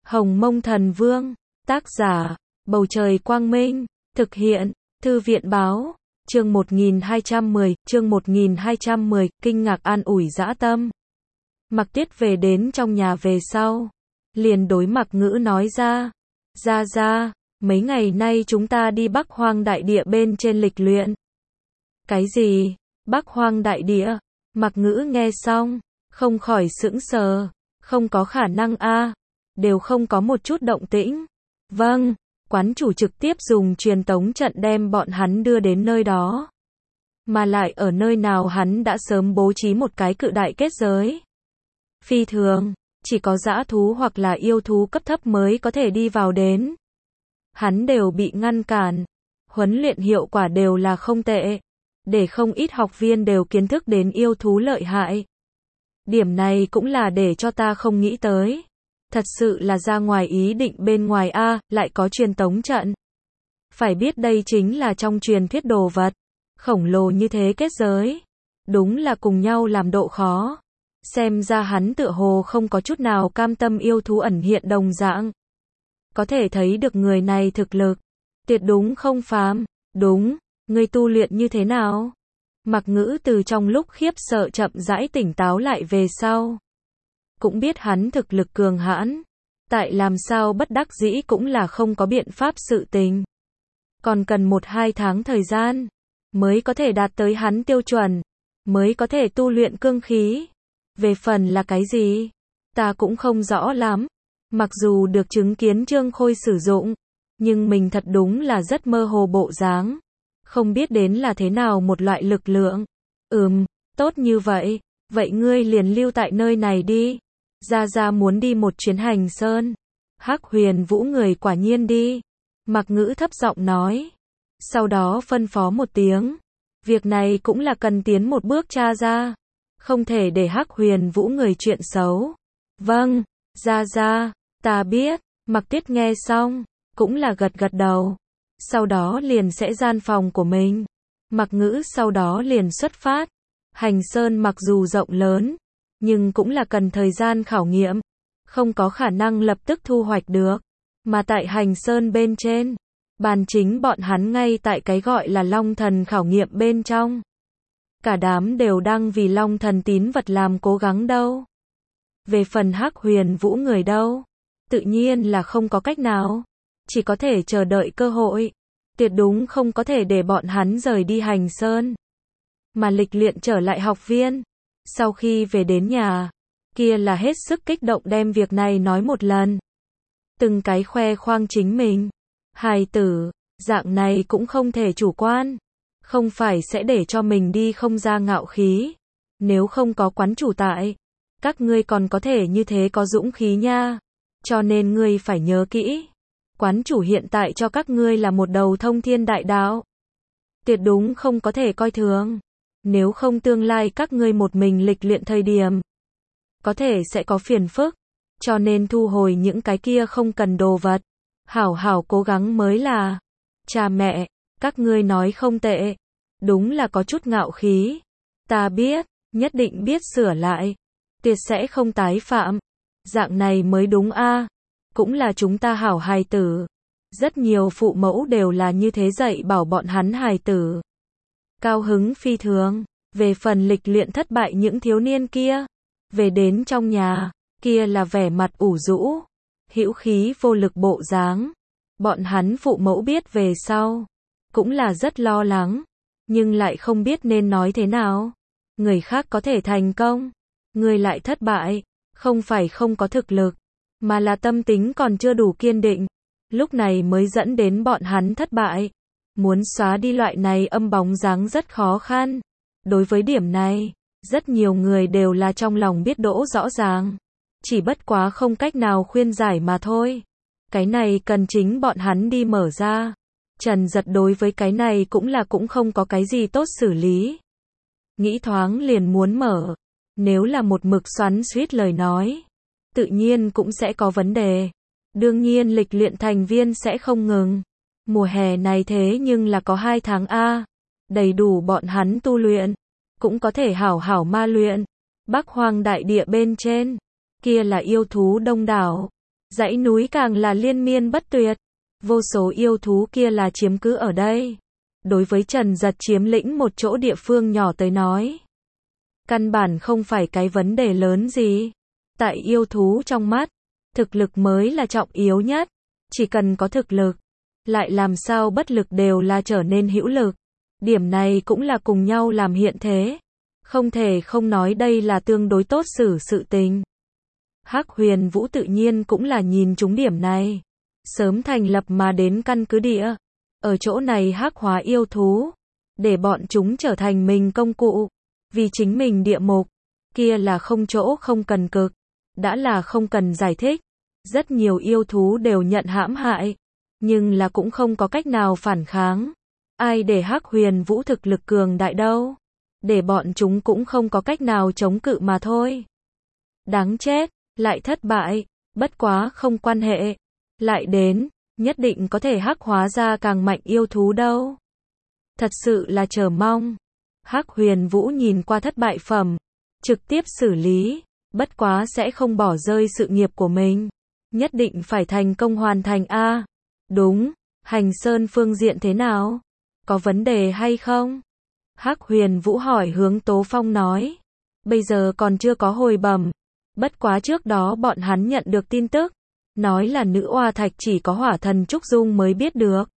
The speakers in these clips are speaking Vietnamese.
Hồng Mông Thần Vương, tác giả, Bầu Trời Quang Minh, thực hiện, Thư viện Báo, chương 1210, kinh ngạc an ủi dã tâm. Mặc Tuyết về đến trong nhà về sau, liền đối Mặc Ngữ nói ra, ra, mấy ngày nay chúng ta đi Bắc Hoang Đại Địa bên trên lịch luyện. Cái gì? Bắc Hoang Đại Địa? Mặc Ngữ nghe xong, không khỏi sững sờ, không có khả năng a, đều không có một chút động tĩnh. Vâng, quán chủ trực tiếp dùng truyền tống trận đem bọn hắn đưa đến nơi đó. Mà lại ở nơi nào hắn đã sớm bố trí một cái cự đại kết giới. Phi thường, chỉ có dã thú hoặc là yêu thú cấp thấp mới có thể đi vào đến. Hắn đều bị ngăn cản, huấn luyện hiệu quả đều là không tệ, để không ít học viên đều kiến thức đến yêu thú lợi hại. Điểm này cũng là để cho ta không nghĩ tới. Thật sự là ra ngoài ý định bên ngoài a, lại có truyền tống trận. Phải biết đây chính là trong truyền thuyết đồ vật khổng lồ như thế kết giới. Đúng là cùng nhau làm độ khó. Xem ra hắn tựa hồ không có chút nào cam tâm yêu thú ẩn hiện đồng dạng. Có thể thấy được người này thực lực tuyệt đúng không phàm. Đúng, ngươi tu luyện như thế nào? Mặc Ngữ từ trong lúc khiếp sợ chậm rãi tỉnh táo lại về sau. Cũng biết hắn thực lực cường hãn. Tại làm sao bất đắc dĩ cũng là không có biện pháp sự tình. Còn cần 1-2 tháng thời gian mới có thể đạt tới hắn tiêu chuẩn, mới có thể tu luyện cương khí. Về phần là cái gì? Ta cũng không rõ lắm. Mặc dù được chứng kiến Trương Khôi sử dụng, nhưng mình thật đúng là rất mơ hồ bộ dáng. Không biết đến là thế nào một loại lực lượng. Tốt như vậy. Vậy ngươi liền lưu tại nơi này đi. Ra muốn đi một chuyến Hành Sơn. Hắc Huyền Vũ người quả nhiên đi. Mặc Ngữ thấp giọng nói. Sau đó phân phó một tiếng. Việc này cũng là cần tiến một bước tra ra. Không thể để Hắc Huyền Vũ người chuyện xấu. Vâng, ra, ta biết. Mặc Tuyết nghe xong, cũng là gật đầu. Sau đó liền sẽ gian phòng của mình. Mặc Ngữ sau đó liền xuất phát. Hành Sơn mặc dù rộng lớn, nhưng cũng là cần thời gian khảo nghiệm. Không có khả năng lập tức thu hoạch được. Mà tại Hành Sơn bên trên, bàn chính bọn hắn ngay tại cái gọi là Long Thần khảo nghiệm bên trong. Cả đám đều đang vì Long Thần tín vật làm cố gắng đâu. Về phần Hắc Huyền Vũ người đâu, tự nhiên là không có cách nào. Chỉ có thể chờ đợi cơ hội. Tuyệt đúng không có thể để bọn hắn rời đi Hành Sơn. Mà lịch luyện trở lại học viên. Sau khi về đến nhà, kia là hết sức kích động đem việc này nói một lần. Từng cái khoe khoang chính mình. Hài tử, dạng này cũng không thể chủ quan. Không phải sẽ để cho mình đi không ra ngạo khí. Nếu không có quán chủ tại, các ngươi còn có thể như thế có dũng khí nha. Cho nên ngươi phải nhớ kỹ. Quán chủ hiện tại cho các ngươi là một đầu thông thiên đại đạo. Tuyệt đúng không có thể coi thường. Nếu không tương lai các ngươi một mình lịch luyện thời điểm, có thể sẽ có phiền phức. Cho nên thu hồi những cái kia không cần đồ vật. Hảo cố gắng mới là. Cha mẹ, các ngươi nói không tệ. Đúng là có chút ngạo khí. Ta biết, nhất định biết sửa lại. Tuyệt sẽ không tái phạm. Dạng này mới đúng a. Cũng là chúng ta hảo hài tử. Rất nhiều phụ mẫu đều là như thế dạy bảo bọn hắn hài tử. Cao hứng phi thường. Về phần lịch luyện thất bại những thiếu niên kia, về đến trong nhà, kia là vẻ mặt ủ rũ, hữu khí vô lực bộ dáng. Bọn hắn phụ mẫu biết về sau, cũng là rất lo lắng, nhưng lại không biết nên nói thế nào. Người khác có thể thành công, người lại thất bại, không phải không có thực lực, mà là tâm tính còn chưa đủ kiên định. Lúc này mới dẫn đến bọn hắn thất bại. Muốn xóa đi loại này âm bóng dáng rất khó khăn. Đối với điểm này, rất nhiều người đều là trong lòng biết đỗ rõ ràng. Chỉ bất quá không cách nào khuyên giải mà thôi. Cái này cần chính bọn hắn đi mở ra. Trần Giật đối với cái này cũng không có cái gì tốt xử lý. Nghĩ thoáng liền muốn mở. Nếu là một mực xoắn xuýt lời nói, tự nhiên cũng sẽ có vấn đề. Đương nhiên lịch luyện thành viên sẽ không ngừng. Mùa hè này thế nhưng là có 2 tháng a, đầy đủ bọn hắn tu luyện, cũng có thể hảo ma luyện. Bắc Hoang Đại Địa bên trên, kia là yêu thú đông đảo, Dãy núi càng là liên miên bất tuyệt. Vô số yêu thú kia là chiếm cứ ở đây. Đối với Trần Giật chiếm lĩnh một chỗ địa phương nhỏ tới nói, căn bản không phải cái vấn đề lớn gì. Tại yêu thú trong mắt, thực lực mới là trọng yếu nhất. Chỉ cần có thực lực, lại làm sao bất lực đều là trở nên hữu lực. Điểm này cũng là cùng nhau làm hiện thế. Không thể không nói đây là tương đối tốt xử sự tình. Hắc Huyền Vũ tự nhiên cũng là nhìn trúng điểm này. Sớm thành lập mà đến căn cứ địa. Ở chỗ này hắc hóa yêu thú. Để bọn chúng trở thành mình công cụ. Vì chính mình địa mục. Kia là không chỗ không cần cực. Đã là không cần giải thích. Rất nhiều yêu thú đều nhận hãm hại. Nhưng là cũng không có cách nào phản kháng. Ai để Hắc Huyền Vũ thực lực cường đại đâu. Để bọn chúng cũng không có cách nào chống cự mà thôi. Đáng chết, lại thất bại. Bất quá không quan hệ. Lại đến, nhất định có thể hắc hóa ra càng mạnh yêu thú đâu. Thật sự là chờ mong. Hắc Huyền Vũ nhìn qua thất bại phẩm. Trực tiếp xử lý. Bất quá sẽ không bỏ rơi sự nghiệp của mình. Nhất định phải thành công hoàn thành a. Đúng, Hành Sơn phương diện thế nào? Có vấn đề hay không? Hắc Huyền Vũ hỏi hướng Tố Phong nói. Bây giờ còn chưa có hồi bẩm. Bất quá trước đó bọn hắn nhận được tin tức. Nói là nữ oa thạch chỉ có hỏa thần Trúc Dung mới biết được.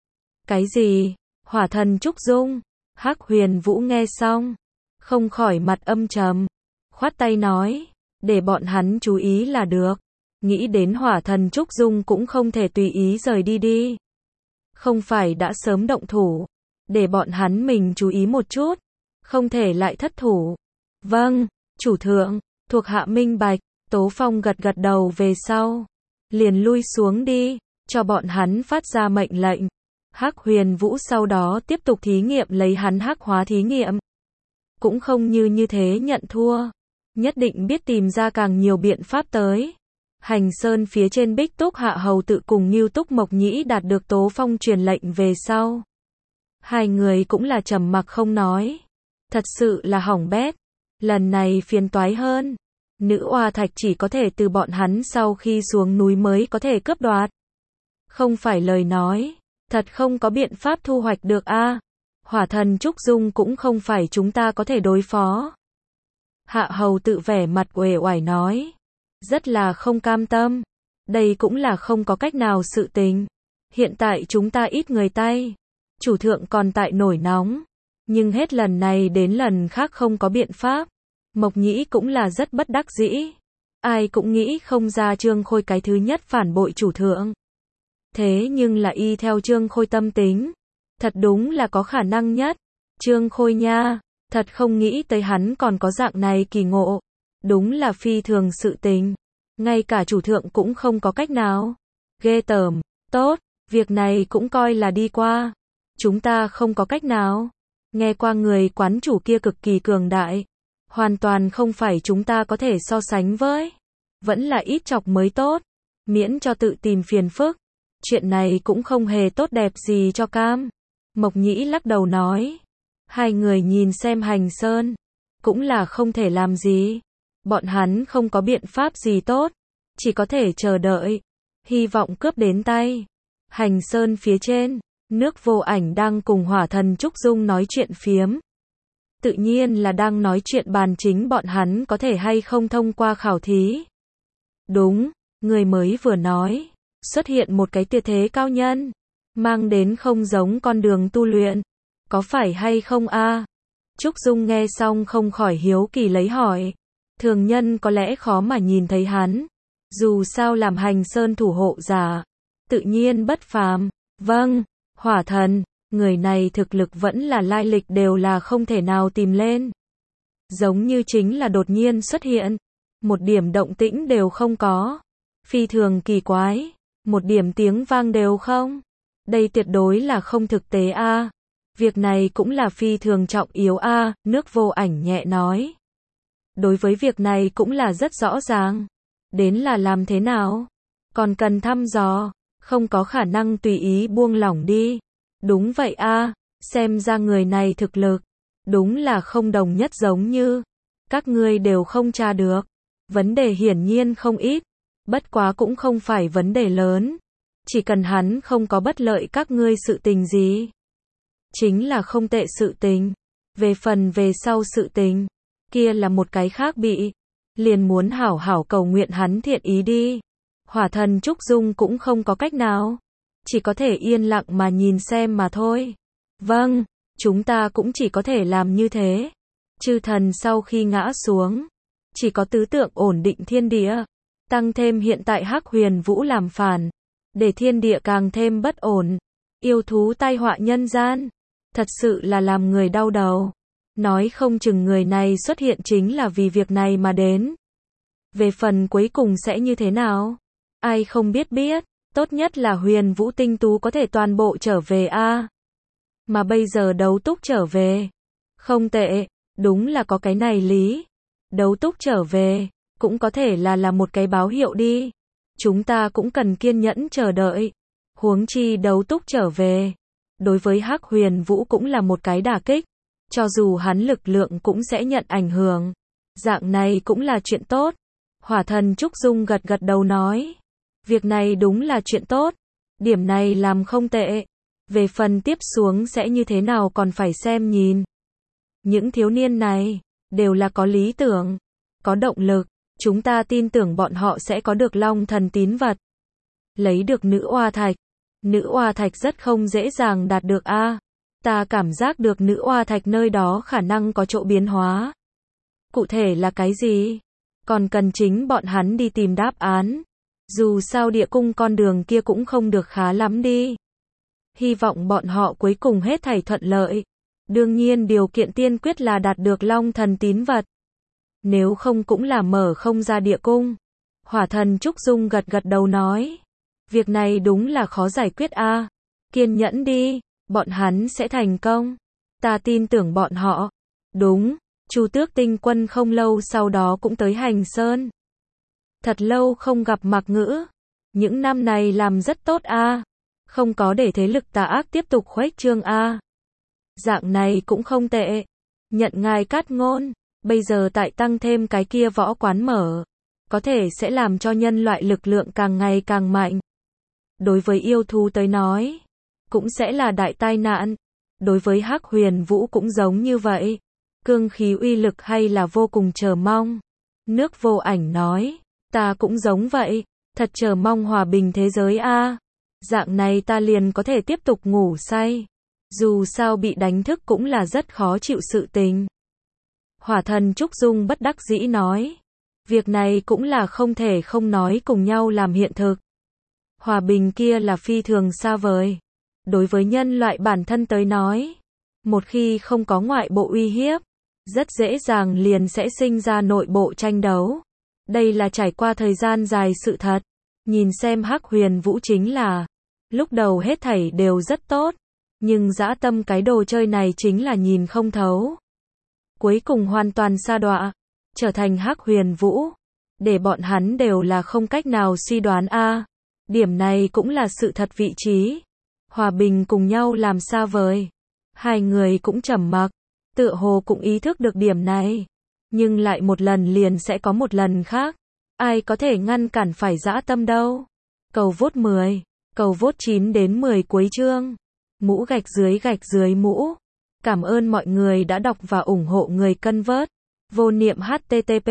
Cái gì? Hỏa thần Trúc Dung? Hắc Huyền Vũ nghe xong. Không khỏi mặt âm trầm. Khoát tay nói. Để bọn hắn chú ý là được. Nghĩ đến hỏa thần Trúc Dung cũng không thể tùy ý rời đi đi. Không phải đã sớm động thủ. Để bọn hắn mình chú ý một chút. Không thể lại thất thủ. Vâng, chủ thượng, thuộc hạ minh bạch. Tố Phong gật gật đầu về sau. Liền lui xuống đi. Cho bọn hắn phát ra mệnh lệnh. Hắc Huyền Vũ sau đó tiếp tục thí nghiệm lấy hắn hắc hóa thí nghiệm. Cũng không như thế nhận thua. Nhất định biết tìm ra càng nhiều biện pháp tới. Hành Sơn phía trên Bích Túc Hạ Hầu tự cùng Ngưu Túc Mộc Nhĩ đạt được Tố Phong truyền lệnh về sau. Hai người cũng là trầm mặc không nói. Thật sự là hỏng bét. Lần này phiền toái hơn. Nữ oa thạch chỉ có thể từ bọn hắn sau khi xuống núi mới có thể cướp đoạt. Không phải lời nói. Thật không có biện pháp thu hoạch được a. Hỏa thần Trúc Dung cũng không phải chúng ta có thể đối phó. Hạ Hầu tự vẻ mặt uể oải nói. Rất là không cam tâm. Đây cũng là không có cách nào sự tình. Hiện tại chúng ta ít người tay. Chủ thượng còn tại nổi nóng. Nhưng hết lần này đến lần khác không có biện pháp. Mộc Nhĩ cũng là rất bất đắc dĩ. Ai cũng nghĩ không ra Trương Khôi cái thứ nhất phản bội chủ thượng. Thế nhưng là y theo Trương Khôi tâm tính. Thật đúng là có khả năng nhất. Trương Khôi nha. Thật không nghĩ tới hắn còn có dạng này kỳ ngộ. Đúng là phi thường sự tình. Ngay cả chủ thượng cũng không có cách nào. Ghê tởm. Tốt, việc này cũng coi là đi qua. Chúng ta không có cách nào. Nghe qua người quán chủ kia cực kỳ cường đại. Hoàn toàn không phải chúng ta có thể so sánh với. Vẫn là ít chọc mới tốt. Miễn cho tự tìm phiền phức. Chuyện này cũng không hề tốt đẹp gì cho cam. Mộc Nhĩ lắc đầu nói. Hai người nhìn xem Hành Sơn. Cũng là không thể làm gì. Bọn hắn không có biện pháp gì tốt. Chỉ có thể chờ đợi. Hy vọng cướp đến tay. Hành Sơn phía trên. Nước Vô Ảnh đang cùng hỏa thần Trúc Dung nói chuyện phiếm. Tự nhiên là đang nói chuyện bàn chính bọn hắn có thể hay không thông qua khảo thí. Đúng, người mới vừa nói. Xuất hiện một cái tuyệt thế cao nhân. Mang đến không giống con đường tu luyện. Có phải hay không a? Trúc Dung nghe xong không khỏi hiếu kỳ lấy hỏi. Thường nhân có lẽ khó mà nhìn thấy hắn. Dù sao làm Hành Sơn thủ hộ giả. Tự nhiên bất phàm. Vâng, hỏa thần. Người này thực lực vẫn là lai lịch đều là không thể nào tìm lên. Giống như chính là đột nhiên xuất hiện. Một điểm động tĩnh đều không có. Phi thường kỳ quái. Một điểm tiếng vang đều không. Đây tuyệt đối là không thực tế a. Việc này cũng là phi thường trọng yếu a. Nước Vô Ảnh nhẹ nói. Đối với việc này cũng là rất rõ ràng. Đến là làm thế nào? Còn cần thăm dò. Không có khả năng tùy ý buông lỏng đi. Đúng vậy a. Xem ra người này thực lực. Đúng là không đồng nhất giống như. Các ngươi đều không tra được. Vấn đề hiển nhiên không ít. Bất quá cũng không phải vấn đề lớn. Chỉ cần hắn không có bất lợi các ngươi sự tình gì. Chính là không tệ sự tình. Về phần về sau sự tình, kia là một cái khác bị. Liền muốn hảo hảo cầu nguyện hắn thiện ý đi. Hỏa thần Trúc Dung cũng không có cách nào. Chỉ có thể yên lặng mà nhìn xem mà thôi. Vâng, chúng ta cũng chỉ có thể làm như thế. Chư thần sau khi ngã xuống, chỉ có tứ tượng ổn định thiên địa. Tăng thêm hiện tại Hắc Huyền Vũ làm phản, để thiên địa càng thêm bất ổn. Yêu thú tai họa nhân gian, thật sự là làm người đau đầu. Nói không chừng người này xuất hiện chính là vì việc này mà đến. Về phần cuối cùng sẽ như thế nào? Ai không biết. Tốt nhất là Huyền Vũ tinh tú có thể toàn bộ trở về a. Mà bây giờ Đấu Túc trở về. Không tệ, đúng là có cái này lý. Đấu Túc trở về, cũng có thể là một cái báo hiệu đi. Chúng ta cũng cần kiên nhẫn chờ đợi. Huống chi Đấu Túc trở về, đối với Hắc Huyền Vũ cũng là một cái đả kích. Cho dù hắn lực lượng cũng sẽ nhận ảnh hưởng. Dạng này cũng là chuyện tốt. Hỏa thần Trúc Dung gật gật đầu nói. Việc này đúng là chuyện tốt. Điểm này làm không tệ. Về phần tiếp xuống sẽ như thế nào còn phải xem nhìn. Những thiếu niên này, đều là có lý tưởng, có động lực. Chúng ta tin tưởng bọn họ sẽ có được Long Thần tín vật. Lấy được nữ oa thạch. Nữ oa thạch rất không dễ dàng đạt được a. Ta cảm giác được nữ oa thạch nơi đó khả năng có chỗ biến hóa. Cụ thể là cái gì? Còn cần chính bọn hắn đi tìm đáp án. Dù sao địa cung con đường kia cũng không được khá lắm đi. Hy vọng bọn họ cuối cùng hết thảy thuận lợi. Đương nhiên điều kiện tiên quyết là đạt được Long Thần tín vật. Nếu không cũng là mở không ra địa cung. Hỏa thần Trúc Dung gật gật đầu nói. Việc này đúng là khó giải quyết a. Kiên nhẫn đi, bọn hắn sẽ thành công. Ta tin tưởng bọn họ. Đúng, Chu Tước Tinh Quân không lâu sau đó cũng tới Hành Sơn. Thật lâu không gặp Mạc Ngữ. Những năm này làm rất tốt a. Không có để thế lực tà ác tiếp tục khuếch trương a. Dạng này cũng không tệ. Nhận ngài cát ngôn. Bây giờ tại tăng thêm cái kia võ quán mở. Có thể sẽ làm cho nhân loại lực lượng càng ngày càng mạnh. Đối với yêu thú tới nói, cũng sẽ là đại tai nạn. Đối với Hắc Huyền Vũ cũng giống như vậy. Cương khí uy lực hay là vô cùng chờ mong. Nước Vô Ảnh nói, ta cũng giống vậy, thật chờ mong hòa bình thế giới a. Dạng này ta liền có thể tiếp tục ngủ say. Dù sao bị đánh thức cũng là rất khó chịu sự tình. Hỏa thần Trúc Dung bất đắc dĩ nói, việc này cũng là không thể không nói cùng nhau làm hiện thực. Hòa bình kia là phi thường xa vời. Đối với nhân loại bản thân tới nói, một khi không có ngoại bộ uy hiếp, rất dễ dàng liền sẽ sinh ra nội bộ tranh đấu. Đây là trải qua thời gian dài sự thật. Nhìn xem Hắc Huyền Vũ chính là, lúc đầu hết thảy đều rất tốt, nhưng dã tâm cái đồ chơi này chính là nhìn không thấu. Cuối cùng hoàn toàn sa đọa, trở thành Hắc Huyền Vũ. Để bọn hắn đều là không cách nào suy đoán a. Điểm này cũng là sự thật vị trí. Hòa bình cùng nhau làm xa vời. Hai người cũng trầm mặc, tựa hồ cũng ý thức được điểm này. Nhưng lại một lần liền sẽ có một lần khác. Ai có thể ngăn cản phải dã tâm đâu. Cầu vote 10, cầu vote 9 đến 10 cuối chương. Mũ gạch dưới mũ. Cảm ơn mọi người đã đọc và ủng hộ người cân vớt. Vô niệm http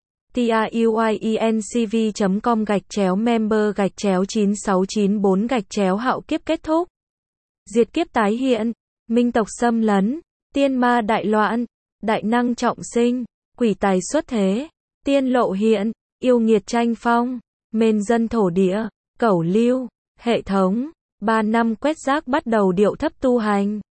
truyencv.com/member/9694 hạo kiếp kết thúc. Diệt kiếp tái hiện, minh tộc xâm lấn, tiên ma đại loạn, đại năng trọng sinh, quỷ tài xuất thế, tiên lộ hiện, yêu nghiệt tranh phong, mên dân thổ địa, cẩu lưu, hệ thống, 3 năm quét rác bắt đầu điệu thấp tu hành.